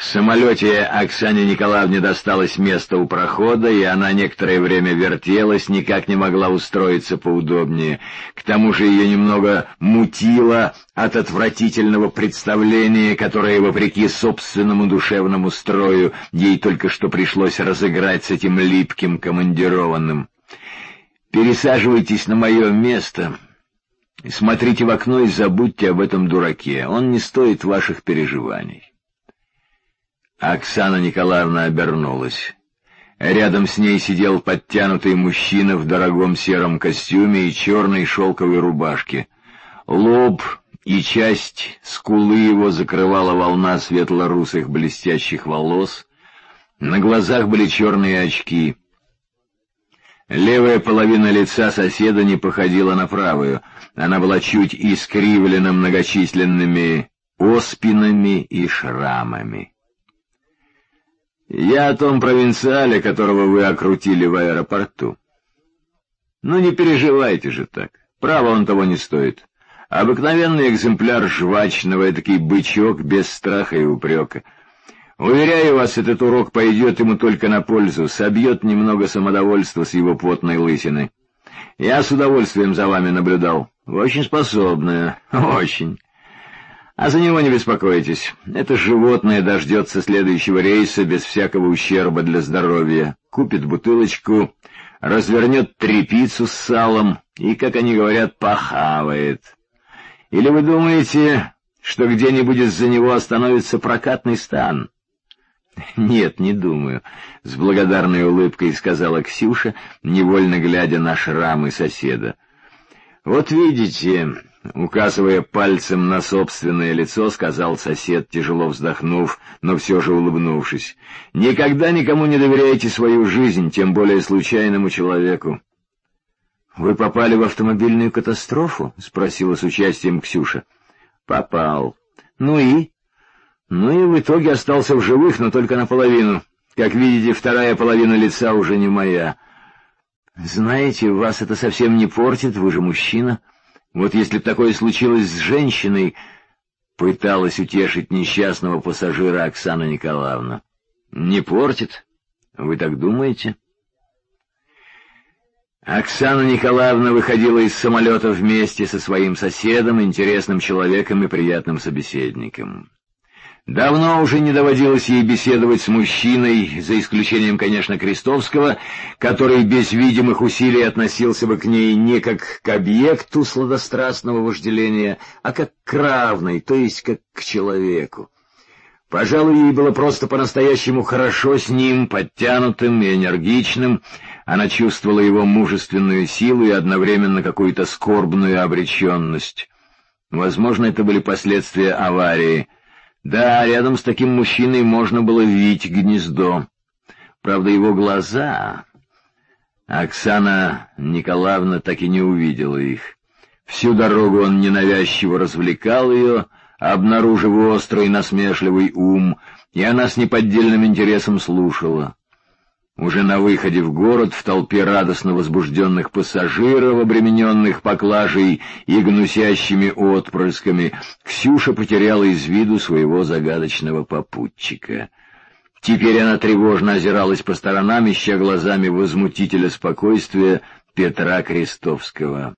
В самолете Оксане Николаевне досталось место у прохода, и она некоторое время вертелась, никак не могла устроиться поудобнее. К тому же ее немного мутило от отвратительного представления, которое, вопреки собственному душевному строю, ей только что пришлось разыграть с этим липким командированным. «Пересаживайтесь на мое место, смотрите в окно и забудьте об этом дураке, он не стоит ваших переживаний». Оксана Николаевна обернулась. Рядом с ней сидел подтянутый мужчина в дорогом сером костюме и черной шелковой рубашке. Лоб и часть скулы его закрывала волна светло-русых блестящих волос. На глазах были черные очки. Левая половина лица соседа не походила на правую. Она была чуть искривлена многочисленными оспинами и шрамами. «Я о том провинциале, которого вы окрутили в аэропорту». «Ну не переживайте же так, право он того не стоит. Обыкновенный экземпляр жвачного, этакий бычок без страха и упрека. Уверяю вас, этот урок пойдет ему только на пользу, собьет немного самодовольства с его потной лысины. Я с удовольствием за вами наблюдал. Вы очень способная, очень. А за него не беспокойтесь. Это животное дождется следующего рейса без всякого ущерба для здоровья. Купит бутылочку, развернет тряпицу с салом и, как они говорят, похавает. Или вы думаете, что где-нибудь из-за него остановится прокатный стан?» «Нет, не думаю», — с благодарной улыбкой сказала Ксюша, невольно глядя на шрамы соседа. «Вот видите», — указывая пальцем на собственное лицо, сказал сосед, тяжело вздохнув, но все же улыбнувшись, «никогда никому не доверяйте свою жизнь, тем более случайному человеку». «Вы попали в автомобильную катастрофу?» — спросила с участием Ксюша. «Попал. Ну и?» «Ну и в итоге остался в живых, но только наполовину. Как видите, вторая половина лица уже не моя. Знаете, вас это совсем не портит, вы же мужчина. Вот если б такое случилось с женщиной...» — пыталась утешить несчастного пассажира Оксана Николаевна. «Не портит? Вы так думаете?» Оксана Николаевна выходила из самолета вместе со своим соседом, интересным человеком и приятным собеседником. Давно уже не доводилось ей беседовать с мужчиной, за исключением, конечно, Крестовского, который без видимых усилий относился бы к ней не как к объекту сладострастного вожделения, а как к равной, то есть как к человеку. Пожалуй, ей было просто по-настоящему хорошо с ним, подтянутым и энергичным. Она чувствовала его мужественную силу и одновременно какую-то скорбную обреченность. Возможно, это были последствия аварии. Да, рядом с таким мужчиной можно было видеть гнездо. Правда, его глаза... Оксана Николаевна так и не увидела их. Всю дорогу он ненавязчиво развлекал ее, обнаружив острый насмешливый ум, и она с неподдельным интересом слушала. Уже на выходе в город, в толпе радостно возбужденных пассажиров, обремененных поклажей и гнусящими отпрысками, Ксюша потеряла из виду своего загадочного попутчика. Теперь она тревожно озиралась по сторонам, ища глазами возмутителя спокойствия Петра Крестовского.